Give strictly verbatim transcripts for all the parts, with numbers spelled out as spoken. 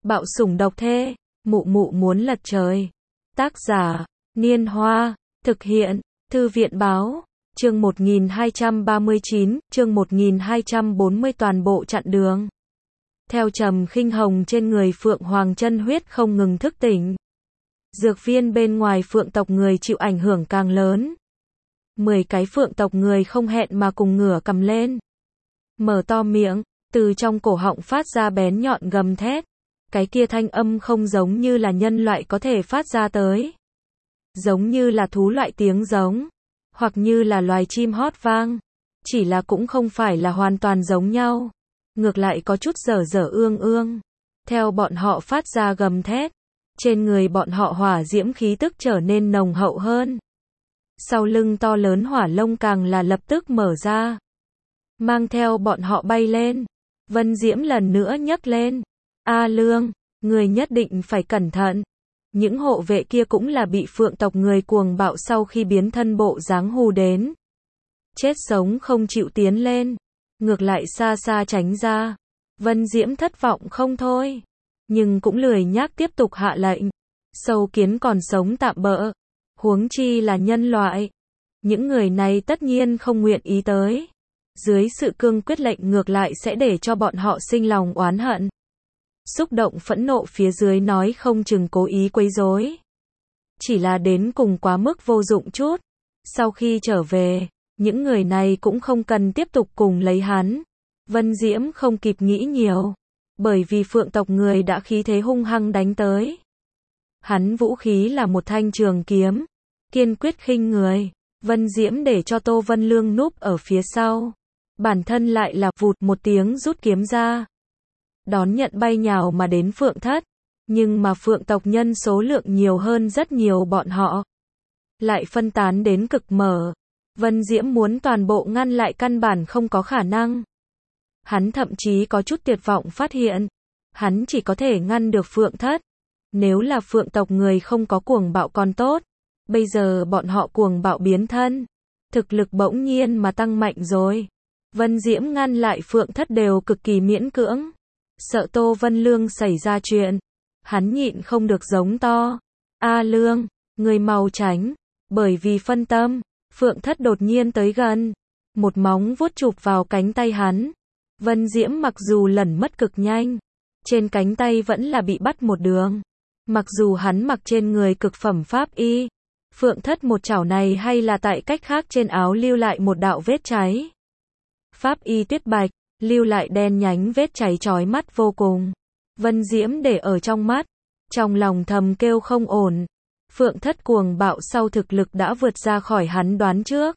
Bạo sủng độc thê, mụ mụ muốn lật trời. Tác giả, Niên Hoa, thực hiện, Thư viện báo, chương một nghìn hai trăm ba mươi chín, chương một nghìn hai trăm bốn mươi toàn bộ chặn đường. Theo Trầm Khinh Hồng trên người Phượng Hoàng chân huyết không ngừng thức tỉnh. Dược viên bên ngoài Phượng tộc người chịu ảnh hưởng càng lớn. Mười cái Phượng tộc người không hẹn mà cùng ngửa cầm lên. Mở to miệng, từ trong cổ họng phát ra bén nhọn gầm thét. Cái kia thanh âm không giống như là nhân loại có thể phát ra tới. Giống như là thú loại tiếng giống, hoặc như là loài chim hót vang. Chỉ là cũng không phải là hoàn toàn giống nhau. Ngược lại có chút dở dở ương ương. Theo bọn họ phát ra gầm thét, trên người bọn họ hỏa diễm khí tức trở nên nồng hậu hơn. Sau lưng to lớn hỏa lông càng là lập tức mở ra. Mang theo bọn họ bay lên. Vân diễm lần nữa nhấc lên. A Lương, người nhất định phải cẩn thận. Những hộ vệ kia cũng là bị Phượng tộc người cuồng bạo sau khi biến thân bộ dáng hù đến. Chết sống không chịu tiến lên. Ngược lại xa xa tránh ra. Vân Diễm thất vọng không thôi. Nhưng cũng lười nhác tiếp tục hạ lệnh. Sâu kiến còn sống tạm bỡ. Huống chi là nhân loại. Những người này tất nhiên không nguyện ý tới. Dưới sự cương quyết lệnh ngược lại sẽ để cho bọn họ sinh lòng oán hận. Xúc động phẫn nộ phía dưới nói không chừng cố ý quấy rối. Chỉ là đến cùng quá mức vô dụng chút. Sau khi trở về, những người này cũng không cần tiếp tục cùng lấy hắn. Vân Diễm không kịp nghĩ nhiều. Bởi vì Phượng tộc người đã khí thế hung hăng đánh tới. Hắn vũ khí là một thanh trường kiếm. Kiên quyết khinh người. Vân Diễm để cho Tô Vân Lương núp ở phía sau. Bản thân lại là vụt một tiếng rút kiếm ra. Đón nhận bay nhào mà đến Phượng thất. Nhưng mà Phượng tộc nhân số lượng nhiều hơn rất nhiều bọn họ. Lại phân tán đến cực mở. Vân Diễm muốn toàn bộ ngăn lại căn bản không có khả năng. Hắn thậm chí có chút tuyệt vọng phát hiện. Hắn chỉ có thể ngăn được Phượng thất. Nếu là Phượng tộc người không có cuồng bạo còn tốt. Bây giờ bọn họ cuồng bạo biến thân. Thực lực bỗng nhiên mà tăng mạnh rồi. Vân Diễm ngăn lại Phượng thất đều cực kỳ miễn cưỡng. Sợ Tô Vân Lương xảy ra chuyện. Hắn nhịn không được giống to. A Lương, người mau tránh. Bởi vì phân tâm, Phượng thất đột nhiên tới gần. Một móng vuốt chụp vào cánh tay hắn. Vân Diễm mặc dù lẩn mất cực nhanh. Trên cánh tay vẫn là bị bắt một đường. Mặc dù hắn mặc trên người cực phẩm pháp y. Phượng thất một chảo này hay là tại cách khác trên áo lưu lại một đạo vết cháy. Pháp y tuyết bạch. Lưu lại đen nhánh vết cháy chói mắt vô cùng. Vân Diễm để ở trong mắt. Trong lòng thầm kêu không ổn. Phượng thất cuồng bạo sau thực lực đã vượt ra khỏi hắn đoán trước.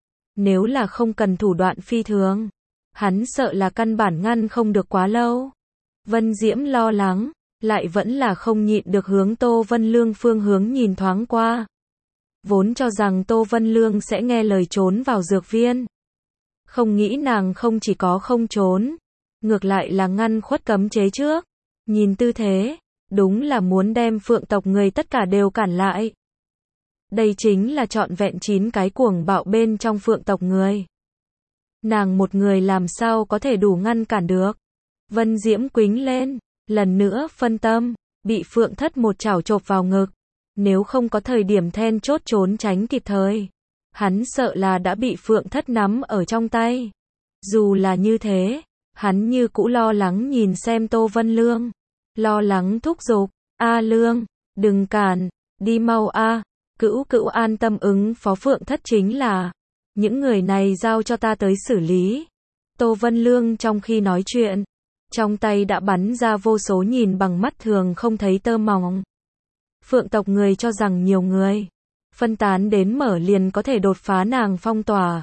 Nếu là không cần thủ đoạn phi thường. Hắn sợ là căn bản ngăn không được quá lâu. Vân Diễm lo lắng. Lại vẫn là không nhịn được hướng Tô Vân Lương phương hướng nhìn thoáng qua. Vốn cho rằng Tô Vân Lương sẽ nghe lời trốn vào dược viên. Không nghĩ nàng không chỉ có không trốn, ngược lại là ngăn khuất cấm chế trước. Nhìn tư thế, đúng là muốn đem Phượng tộc người tất cả đều cản lại. Đây chính là trọn vẹn chín cái cuồng bạo bên trong Phượng tộc người. Nàng một người làm sao có thể đủ ngăn cản được. Vân Diễm quính lên, lần nữa phân tâm, bị Phượng thất một chảo chộp vào ngực. Nếu không có thời điểm then chốt trốn tránh kịp thời. Hắn sợ là đã bị Phượng thất nắm ở trong tay. Dù là như thế, hắn như cũ lo lắng nhìn xem Tô Vân Lương. Lo lắng thúc giục, A Lương, đừng cản, đi mau a. Cữu cữu an tâm ứng phó Phượng thất chính là. Những người này giao cho ta tới xử lý. Tô Vân Lương trong khi nói chuyện, trong tay đã bắn ra vô số nhìn bằng mắt thường không thấy tơ mỏng. Phượng tộc người cho rằng nhiều người. Phân tán đến mở liền có thể đột phá nàng phong tỏa.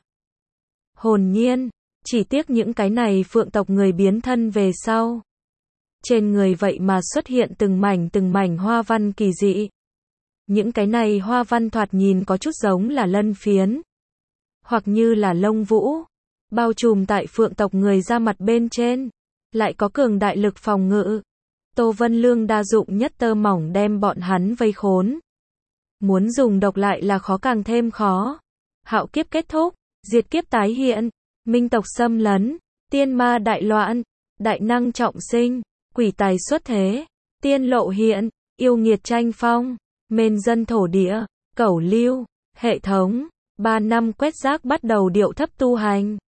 Hồn nhiên, chỉ tiếc những cái này Phượng tộc người biến thân về sau. Trên người vậy mà xuất hiện từng mảnh từng mảnh hoa văn kỳ dị. Những cái này hoa văn thoạt nhìn có chút giống là lân phiến. Hoặc như là lông vũ. Bao trùm tại Phượng tộc người ra mặt bên trên. Lại có cường đại lực phòng ngự. Tô Vân Lương đa dụng nhất tơ mỏng đem bọn hắn vây khốn. Muốn dùng độc lại là khó càng thêm khó. Hạo kiếp kết thúc, diệt kiếp tái hiện, minh tộc xâm lấn, tiên ma đại loạn, đại năng trọng sinh, quỷ tài xuất thế. tiên lộ hiện, yêu nghiệt tranh phong, mên dân thổ địa, cẩu lưu, hệ thống, ba năm quét rác bắt đầu điệu thấp tu hành.